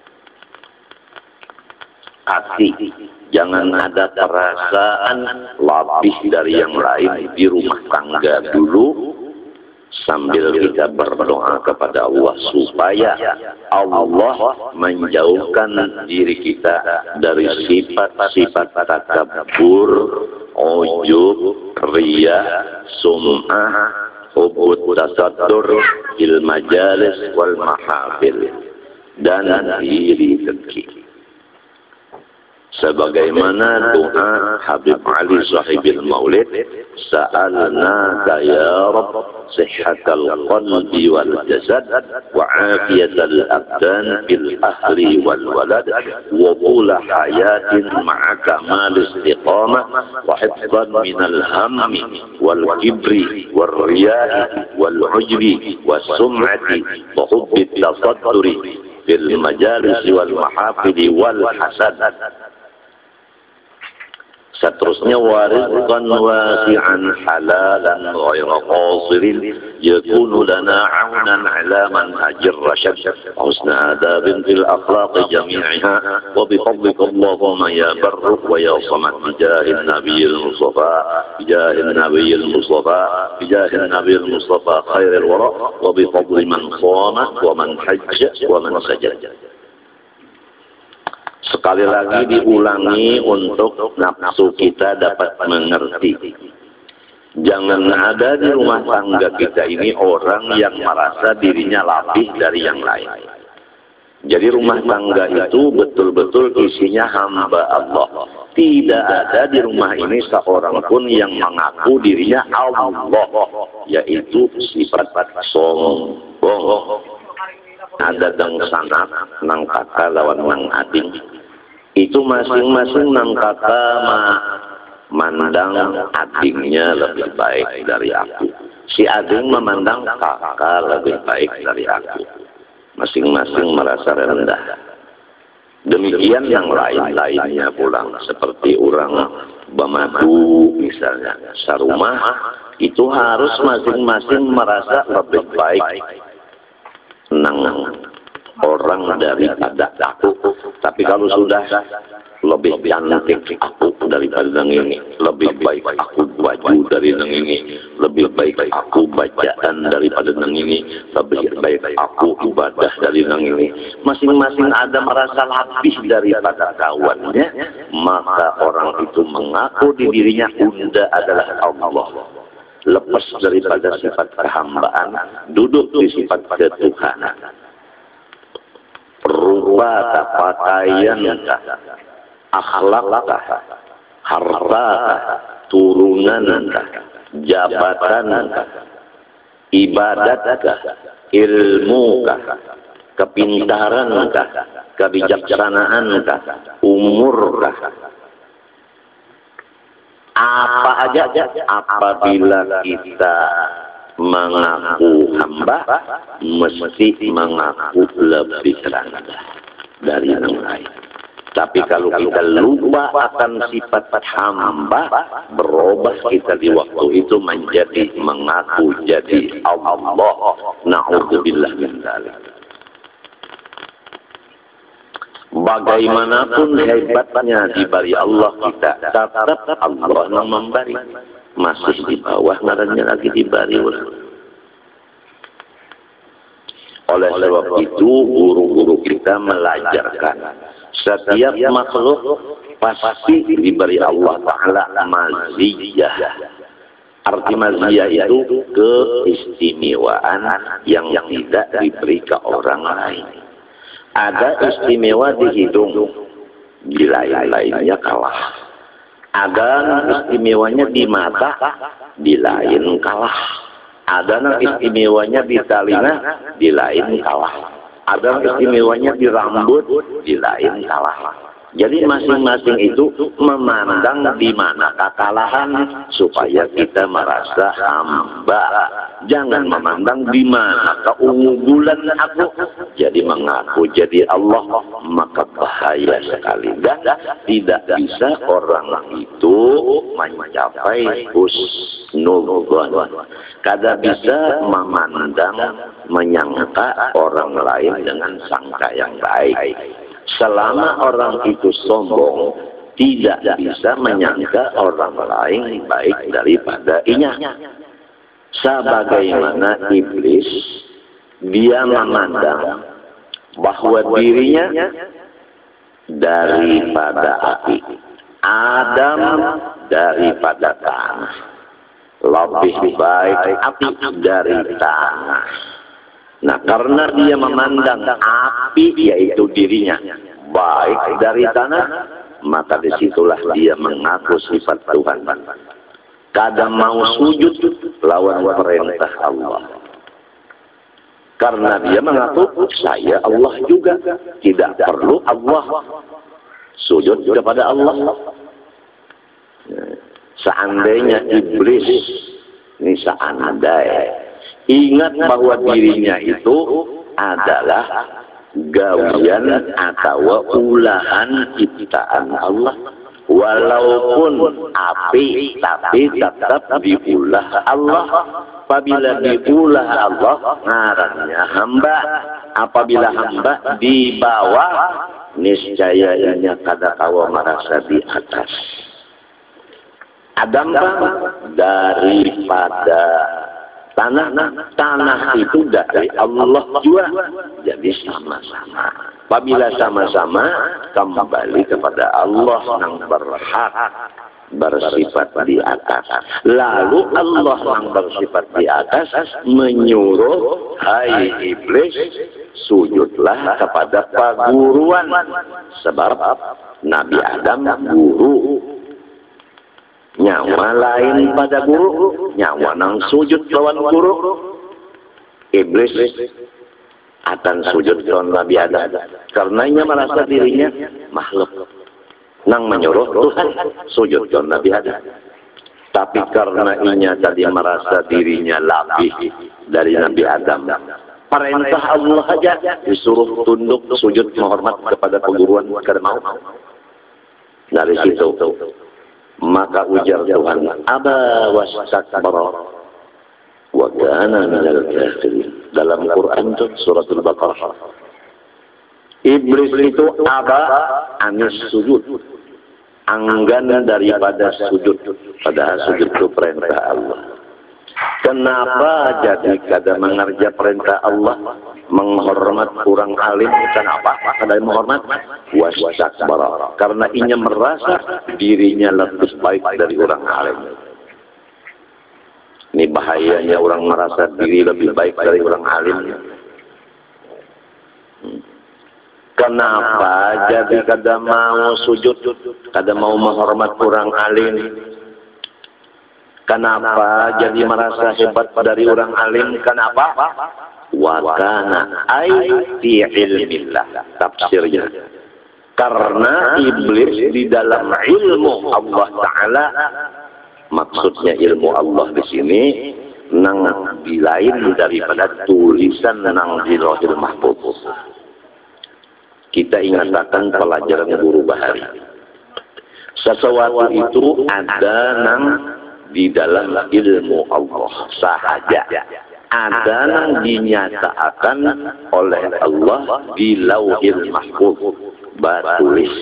Hati, jangan ada perasaan lebih dari yang lain di rumah tangga dulu, sambil kita berdoa kepada Allah supaya Allah menjauhkan diri kita dari sifat-sifat takabur, ujub, riya, sum'ah, hubut tasadur, fil majalis wal mahafil, dan iri dengki. Sebagaimana doa Habib Ali Sahibil Maulid, sa'alnaka ya Rabb sihhatal qalbi wal jasad wa afiyatal abdan fil ahli wal walad wa tula hayatin ma'a kamal istiqamah wa hifdhan minal hammi wal kibri wal riya'i wal ujbi was sum'ati wa hubbi tasadduri fil majalis wal mahafili wal hasad. Seterusnya, warizqan wasi'an halalan ghaira qasirin yakunu lana 'aunan 'ala manhajir rasyad wa husna adabin fil akhlaq jami'iha wa bi fadlika Allahumma ya barru wa ya samad bijahin nabiyil mustafa bijahin nabiyil mustafa bijahin nabiyil mustafa khairil wara wa bi fadli man shama wa man hajja wa man sajada. Sekali lagi diulangi untuk nafsu kita dapat mengerti. Jangan ada di rumah tangga kita ini orang yang merasa dirinya lebih dari yang lain. Jadi rumah tangga itu betul-betul isinya hamba Allah. Tidak ada di rumah ini seorang pun yang mengaku dirinya Allah, yaitu sifat sombong. Ada dang sanat, nang kata lawan nang ading. Itu masing-masing nang kata mandang adingnya lebih baik dari aku. Si ading memandang kakak lebih baik dari aku. Masing-masing merasa rendah. Demikian yang lain-lainnya pulang. Seperti orang Bamadu misalnya. Sarumah itu harus masing-masing merasa lebih baik nang orang daripada aku. Tapi kalau sudah lebih cantik aku daripada nang ini, lebih baik aku baju dari nang ini, lebih baik aku bacaan daripada nang ini, lebih baik aku ibadah dari nang ini. Masing-masing ada merasa lebih daripada kawannya, maka orang itu mengaku di dirinya Unda adalah Allah. Lepas daripada sifat kehambaan, duduk di sifat ketuhanan. Rupa pakaian akhlak, harta, turunan, jabatan, ibadat, ilmu, kepintaran, kebijaksanaan, umur, apa aja apabila kita mengaku hamba, mesti mengaku lebih rendah dari yang lain. Tapi kalau kita lupa akan sifat hamba, berubah kita di waktu itu menjadi mengaku jadi Allah. Na'udzubillah min dzalik. Bagaimanapun hebatnya diberi Allah kita, tetap Allah yang memberi. Masih di bawah ngarannya lagi diberi orang. Oleh sebab itu guru-guru kita melajarkan setiap makhluk pasti diberi Allah Ta'ala maziyah. Arti maziyah itu keistimewaan yang tidak diberi ke orang lain. Ada istimewa di hidung, di lain-lainnya kalah. Ada istimewanya di mata, di lain kalah. Ada istimewanya di telinga, di lain kalah. Ada istimewanya di rambut, di lain kalah. Jadi masing-masing itu memandang di mana kekalahan supaya kita merasa hamba. Jangan memandang di mana keunggulan aku. Jadi mengaku jadi Allah, maka bahaya sekali. Dan tidak bisa orang itu mencapai husnul dzan. Kada bisa memandang, menyangka orang lain dengan sangka yang baik. Selama orang itu sombong, tidak bisa menyangka orang lain baik daripada inya. Sebagaimana iblis, dia memandang bahwa dirinya daripada api, Adam daripada tanah, lebih baik api dari tanah. Nah, karena dia memandang api yaitu dirinya baik dari tanah, maka disitulah dia mengaku sifat Tuhan. Kadang mau sujud lawan perintah Allah. Karena dia mengaku saya Allah juga, tidak perlu Allah sujud kepada Allah. Seandainya iblis, ini seandainya ingat bahwa dirinya itu adalah gawian atau ulahan ciptaan Allah. Walaupun api, tapi tetap diulah Allah. Apabila diulah Allah, ngarannya hamba. Apabila hamba di bawah, niscaya ianya kada kawa merasa di atas. Adam daripada Tanah itu dari Allah juga. Jadi sama-sama. Apabila sama-sama kembali kepada Allah yang berhak bersifat di atas. Lalu Allah yang bersifat di atas menyuruh, hai iblis, sujudlah kepada perguruan. Sebab Nabi Adam guru. Nyawa lain pada guru, nyawa nang sujud lawan guru. Iblis akan sujud lawan Nabi Adam karena ia merasa dirinya makhluk. Nang menyuruh Tuhan sujud lawan Nabi Adam. Tapi karena ia tadi merasa dirinya lebih dari Nabi Adam, perintah Allah saja disuruh tunduk sujud menghormat kepada perguruan, kada mau. Dari situ maka ujar Tuhan, aba wastakbara wa kana minal kafirin. Dalam Quran itu surat Al-Baqarah. Iblis itu aba anis sujud, enggan daripada sujud, padahal sujud itu perintah Allah. Kenapa jadi kada mengerja perintah Allah, menghormat kurang alim? Kenapa kada menghormat? Wastakbara, karena ia merasa dirinya lebih baik dari orang alim. Ini bahayanya orang merasa diri lebih baik dari orang alim. Kenapa jadi kada mau sujud, kada mau menghormat orang alim? Kenapa jadi merasa hebat dari orang alim? Kenapa? Wakana ay fi ilmillah. Tafsirnya, karena iblis di dalam ilmu Allah Ta'ala, maksudnya ilmu Allah di sini nang dilain daripada tulisan nang di Lauhil Mahfuz. Kita ingatkan pelajaran guru Bahari. Sesuatu itu ada nang di dalam ilmu Allah sahaja. Ada yang dinyatakan oleh Allah di Lauhil Mahfuz, batulis.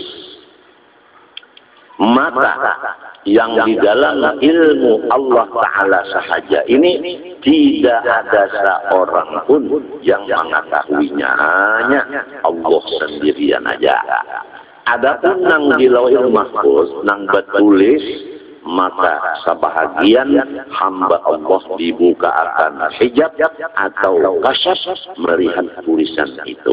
Maka yang di dalam ilmu Allah Ta'ala sahaja ini tidak ada seorang pun yang mengetahuinya, hanya Allah sendirian aja. Adapun yang di Lauhil Mahfuz, yang batulis, maka sebahagian hamba Allah dibuka akan hijab atau kasyaf melihat tulisan itu.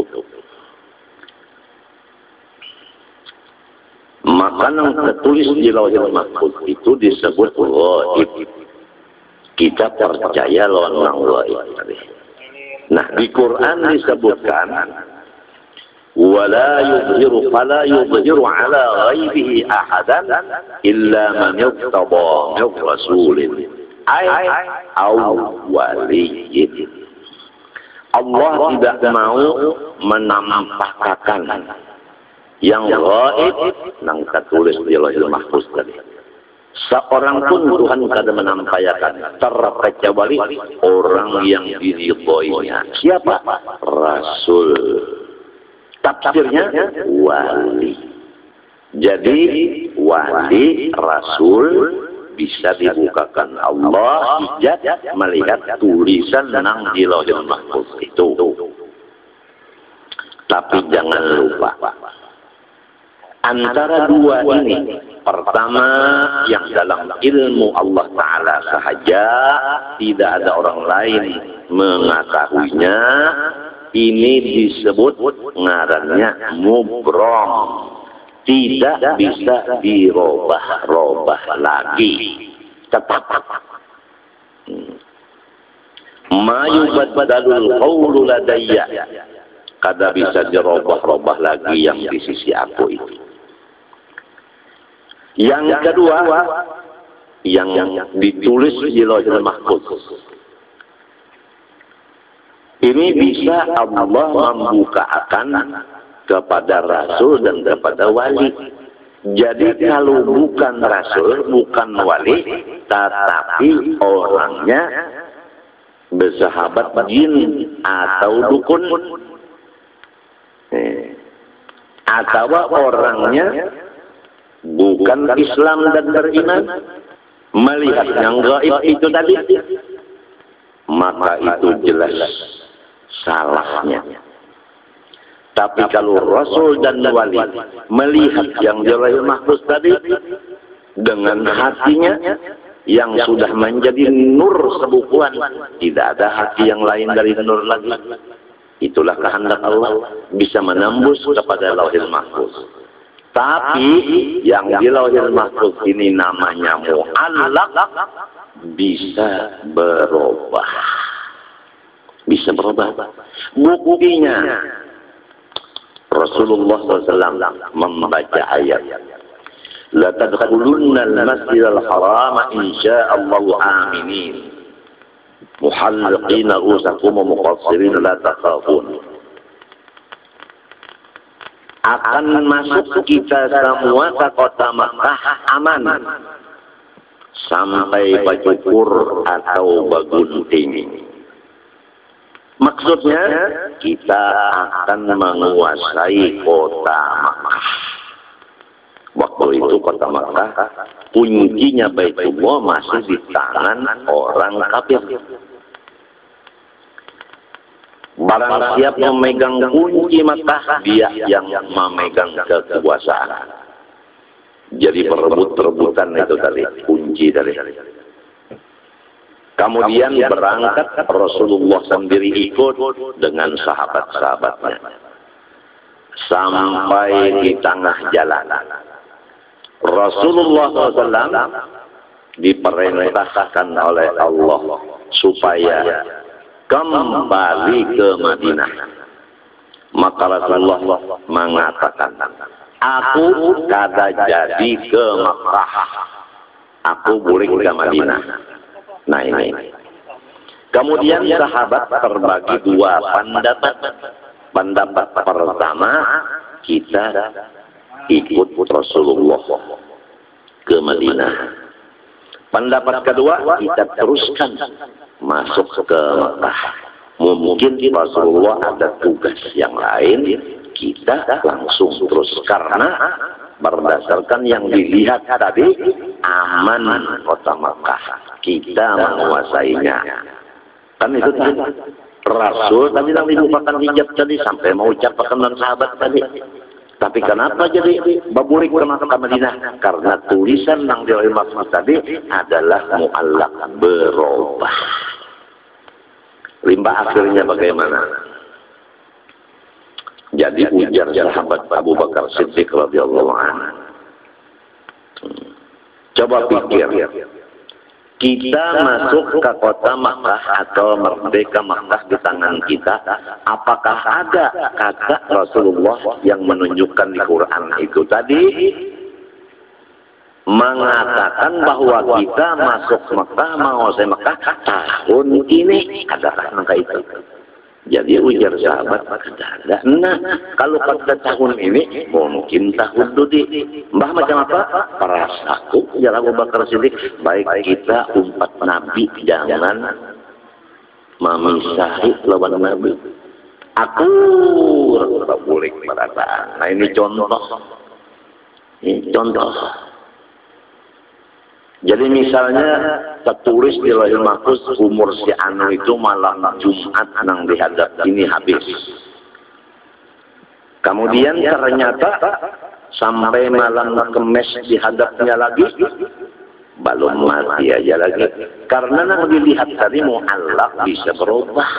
Maka yang tertulis di Lauhil Mahfuz itu disebut ghaib. Kita percaya lawan ghaib. Nah, di Quran disebutkan ولا يظهر على غيبه أحدا إلا من ارتضى من رسول أو ولي. Allah tidak mau menampakkan yang gaib yang tertulis di Lauhil Mahfuz tadi. Seorang pun Tuhan kada menampakkan, terkecuali orang yang diridhoinya. Siapa? Rasul. Tafsirnya wali. Jadi wali, rasul bisa dibukakan Allah hijab melihat tulisan nang di Lauhil Mahfuz itu. Tapi jangan lupa antara dua ini, pertama yang dalam ilmu Allah Ta'ala sahaja, tidak ada orang lain mengetahuinya. Ini disebut ngarannya mubrom, tidak bisa dirubah-rubah lagi, tetap. Ma yubaddalul qawlu ladayya, kada bisa dirubah-rubah lagi yang di sisi aku itu. Yang kedua, yang ditulis di Lauhil Mahfuz. Ini bisa Allah membukakan kepada Rasul dan kepada wali. Jadi kalau bukan Rasul, bukan wali, tetapi orangnya bersahabat jin atau dukun, atau orangnya bukan Islam dan beriman, melihat yang gaib itu tadi, maka itu jelas salahnya. Tapi kalau Rasul dan wali melihat yang di Lauhul Mahfuz tadi dengan hatinya yang sudah menjadi nur sebukuan, tidak ada hati yang lain dari nur lagi. Itulah kehendak Allah bisa menembus kepada Lauhul Mahfuz. Tapi yang di Lauhul Mahfuz ini namanya mu'allaq, bisa berubah. Bisa berubah. Buktinya Rasulullah SAW membaca ayat, la tadkhulunna al-masjidal harama insya'allahu aminin muhalliqina ru'usakum wa muqassirin la takhafun. Akan masuk kita semua ke kota Makkah aman sampai bajukur atau bagunting. Maksudnya kita akan menguasai kota Makkah. Waktu itu kota Makkah kuncinya Baitullah masih di tangan orang kafir. Barang siap memegang kunci Makkah, dia yang memegang kekuasaan. Jadi berebut-rebutan itu tadi kunci dari. Kemudian berangkat Rasulullah sendiri ikut dengan sahabat-sahabatnya. Sampai di tengah jalan, Rasulullah SAW diperintahkan oleh Allah supaya kembali ke Madinah. Maka Rasulullah mengatakan, aku kada jadi ke Makkah, aku boleh ke Madinah. Nah ini. Kemudian sahabat terbagi dua pendapat. Pendapat pertama, kita ikut Rasulullah ke Madinah. Pendapat kedua, kita teruskan masuk ke Makkah. Mungkin Rasulullah ada tugas yang lain, kita langsung terus. Karena berdasarkan yang dilihat tadi, aman kota Makkah. Kita menguasainya. Kan itu tadi. Rasul tadi yang dibukakan hijab tadi sampai mau ucap perkenan sahabat tadi. Tapi kenapa jadi baburik ke Makkah Madinah? Karena tulisan yang di Lauhul Mahfuz tadi adalah mu'allaq, berubah. Limbah akhirnya bagaimana? Jadi ujar sahabat Abu Bakar Siddiq radhiyallahu anhu. Coba pikir, kita masuk ke kota Makkah atau merdeka Makkah di tangan kita, apakah ada kata Rasulullah yang menunjukkan di Quran itu tadi mengatakan bahwa kita masuk Makkah, menguasai Makkah tahun ini? Adakah angka itu? Jadi ujar sahabat, ada. Nah, kalau pada tahun ini, mungkin tahun dudi. Mbah macam apa? Perasaku, ya Abu Bakar Siddiq. Baik kita umat Nabi, jangan memisahi lawan Nabi. Aku boleh perasaan. Nah ini contoh. Ini contoh. Jadi misalnya tertulis di Lauhul Mahfuz umur si anu itu malam Jumat nang dihadap ini habis. Kemudian ternyata sampai malam Kamis dihadapnya lagi belum mati aja lagi. Karena nang dilihat tadi mu'allaq bisa berubah.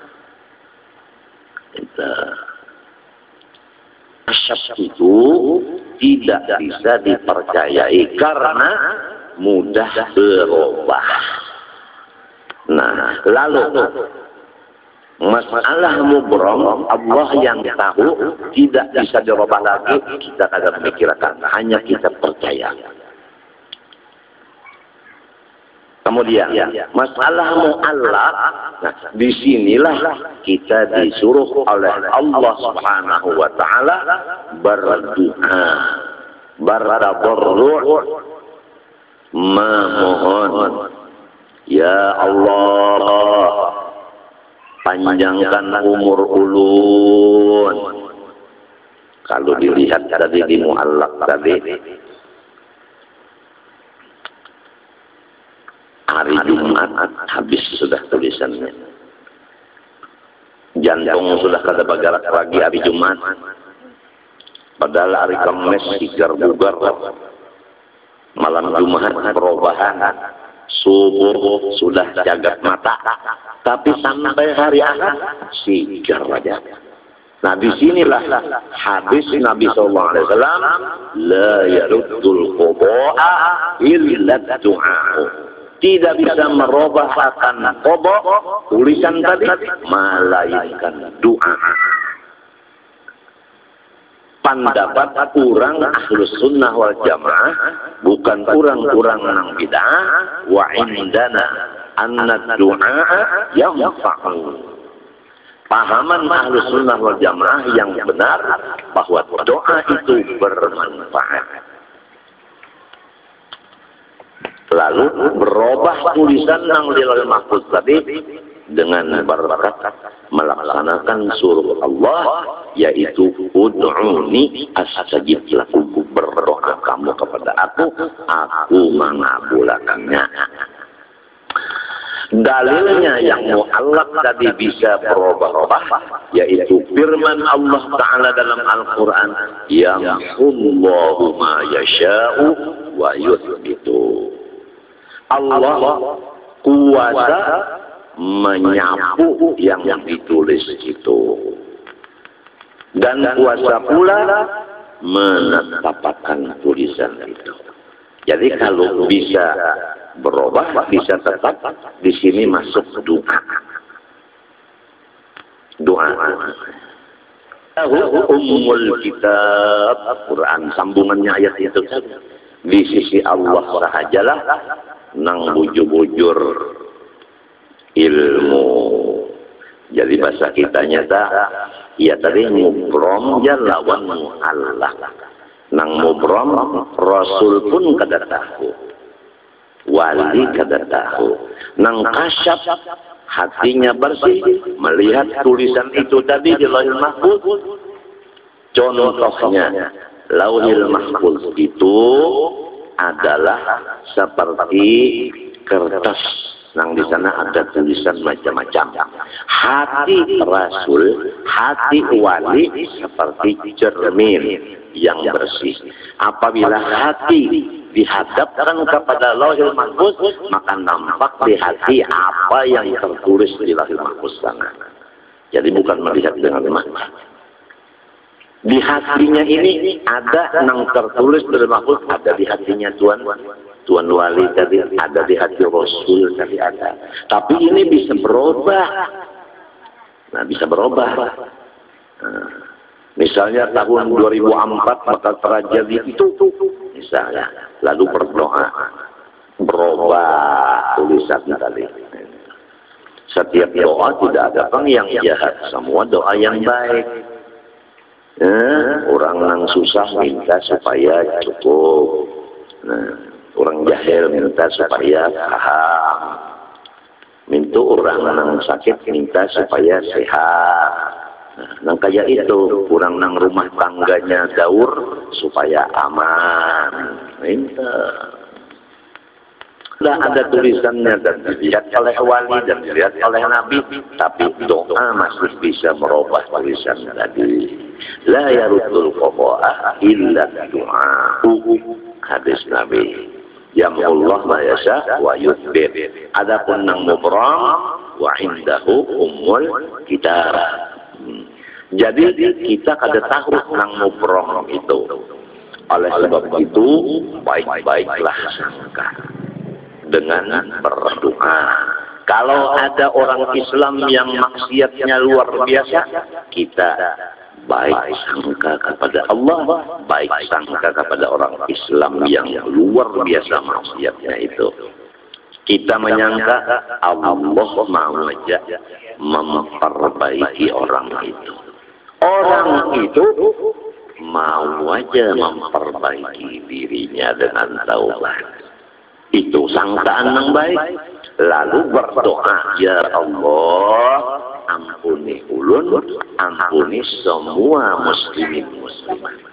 Asyaf itu tidak bisa dipercayai karena mudah berubah. Nah, lalu masalah mubrom, Allah yang tahu, tidak bisa dirubah lagi, kita kadang memikirkan, hanya kita percaya. Kemudian masalah mu'allaq, nah disinilah kita disuruh oleh Allah Subhanahu wa taala berdoa, bertadarru', memohon, ya Allah panjangkan umur ulun. Kalau dilihat tadi di mu'allaq tadi, hari Jumat Jumat habis sudah tulisannya. Jantung sudah kada bergerak lagi hari Jumat. Padahal hari Kamis sigar bugar. Malam Jumat perubahan. Subuh sudah jagat mata. Tapi sampai hari Ahad sigar aja. Nah disinilah hadis Nabi SAW, la yaruddul qubu'a illa du'a'u. Tidak bisa merubah akan qada tulisan tadi, melainkan doa. Pendapat orang ahlus sunnah wal jamaah, bukan orang-orang nang bid'ah, wa indana anna du'a yanfa'u. Pahaman ahlus sunnah wal jamaah yang benar bahwa doa itu bermanfaat. Lalu berubah tulisan nang di Lauhul Mahfuz tadi dengan berkat melaksanakan suruh Allah, yaitu ud'uni astajib lakum, berdoa kamu kepada aku mengabulkannya. Dalilnya yang mu'allaq tadi bisa berubah-ubah, yaitu firman Allah Ta'ala dalam Al-Quran, yamhullahu ma yasha'u wa yuthbitu. Allah kuasa menyapu yang ditulis itu, dan kuasa pula menetapkan tulisan itu. Jadi kalau bisa berubah, bisa tetap, di sini masuk doa. Doa. Ummul kitab, Quran, sambungannya ayat itu. Di sisi Allah sahajalah nang bujur-bujur ilmu. Jadi bahasa kitanya ya tadi mubrom ya lawan mu'allaq. Nang mubrom Rasul pun kada tahu, wali kada tahu. Nang kasyaf hatinya bersih melihat tulisan itu tadi di Lauhul Mahfuz. Contohnya Lauhul Mahfuz itu adalah seperti kertas, nang di sana ada tulisan macam-macam. Hati Rasul, hati wali seperti cermin yang bersih. Apabila hati dihadapkan kepada Lauhul Mahfuz, maka nampak di hati apa yang tertulis di Lauhul Mahfuz sana. Jadi bukan melihat dengan mata. Di hatinya ini ada yang tertulis di Lauhul Mahfuz, ada di hatinya Tuan Wali tadi, ada di hati Rasul tadi ada. Tapi ini bisa berubah. Nah, bisa berubah. Nah, misalnya tahun 2004 maka terjadi itu misalnya, lalu berdoa, berubah tulisan tadi. Setiap doa tidak ada yang jahat, semua doa yang baik. Orang yang susah minta supaya cukup. Nah, orang jahil minta supaya paham. Minta orang yang sakit minta supaya sehat. Nang kaya itu, kurang nang rumah tangganya daur supaya aman. Minta. Sudah ada tulisannya dan dilihat oleh wali dan dilihat oleh Nabi, tapi doa masih bisa merubah tulisan tadi. La yaruddul qada'a illa du'a'u. Hadis Nabi. Yamhullahu ma yasha wa yuthbit. Adapun nang mubram wa indahu ummul kitab. Jadi kita kada tahu nang mubrom itu. Oleh sebab itu baik-baiklah sangka dengan berdoa. Kalau ada orang Islam yang maksiatnya luar biasa, kita baik sangka kepada Allah, baik sangka kepada orang Islam yang luar biasa maksiatnya itu. Kita menyangka Allah mau aja memperbaiki orang itu. Orang itu mau aja memperbaiki dirinya dengan taubat. Itu sangkaan yang baik. Lalu berdoa, ya Allah, ampuni ulun, ampuni semua muslimin muslimat.